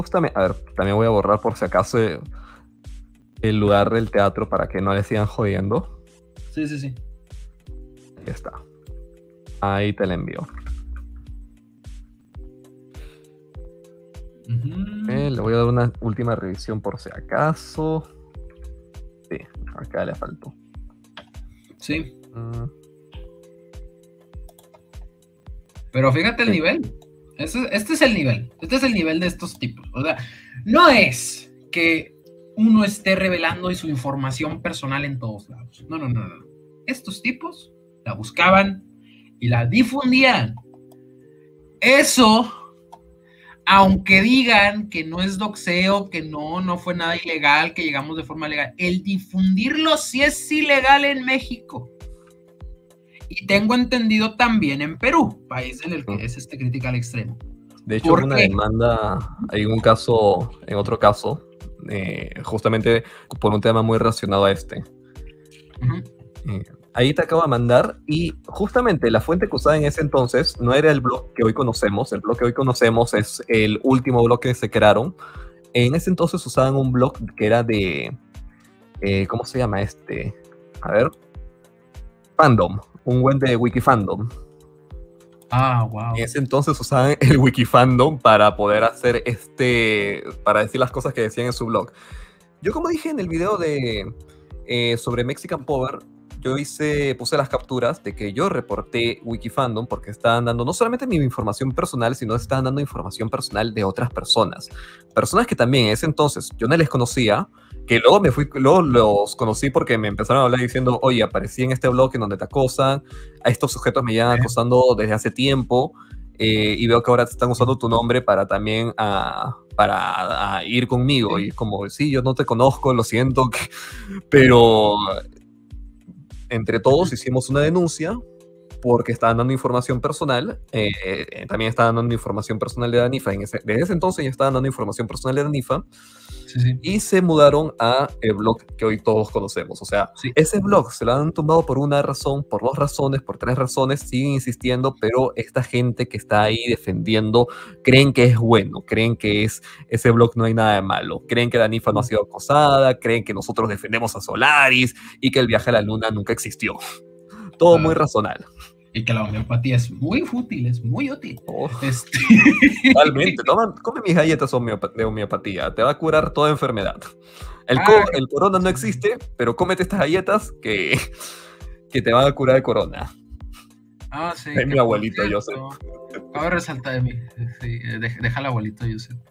Justamente, a ver, también voy a borrar por si acaso el lugar del teatro para que no le sigan jodiendo. Sí, sí, sí. Ahí está. Ahí te la envío. Le voy a dar una última revisión por si acaso. Sí, acá le faltó. Sí. Pero fíjate el nivel. Este es el nivel. Este es el nivel de estos tipos. O sea, no es que uno esté revelando su información personal en todos lados. No, no, no, no. Estos tipos la buscaban y la difundían. Eso, aunque digan que no es doxeo, que no fue nada ilegal, que llegamos de forma legal, el difundirlo sí es ilegal en México. Y tengo entendido también en Perú, país en el que es crítica al extremo. De hecho, hubo una demanda, hay un caso, en otro caso, justamente por un tema muy relacionado a este. Ahí te acabo de mandar, y justamente la fuente que usaba en ese entonces no era el blog que hoy conocemos. El blog que hoy conocemos es el último blog que se crearon. En ese entonces usaban un blog que era de, ¿cómo se llama este? A ver, Fandom, un buen de Wikifandom. Ah, wow. En ese entonces usaban el Wikifandom para poder hacer para decir las cosas que decían en su blog. Yo, como dije en el video sobre Mexican Power, yo puse las capturas de que yo reporté Wikifandom porque estaban dando no solamente mi información personal, sino estaban dando información personal de otras personas. Personas que también en ese entonces yo no les conocía, que luego los conocí porque me empezaron a hablar diciendo, oye, aparecí en este blog en donde te acosan, a estos sujetos me llevan acosando desde hace tiempo, y veo que ahora te están usando tu nombre para también para ir conmigo. Y como, sí, yo no te conozco, lo siento, pero entre todos hicimos una denuncia porque estaban dando información personal. También estaban dando información personal de Danifa. Desde ese entonces ya estaban dando información personal de Danifa. Sí, sí. Y se mudaron a el blog que hoy todos conocemos. O sea, sí, ese blog se lo han tumbado por una razón, por 2 razones, por 3 razones, siguen insistiendo, pero esta gente que está ahí defendiendo creen que es bueno, creen que ese blog no hay nada de malo, creen que Danifa no ha sido acosada, creen que nosotros defendemos a Solaris y que el viaje a la luna nunca existió. Todo muy razonable. Y que la homeopatía es muy útil, es muy útil. Totalmente. Come mis galletas de homeopatía, te va a curar toda enfermedad. El corona no existe, pero cómete estas galletas que te van a curar el corona. Sí. Es mi abuelito Joseph. Ahora resalta de mí. Sí, deja al abuelito Joseph.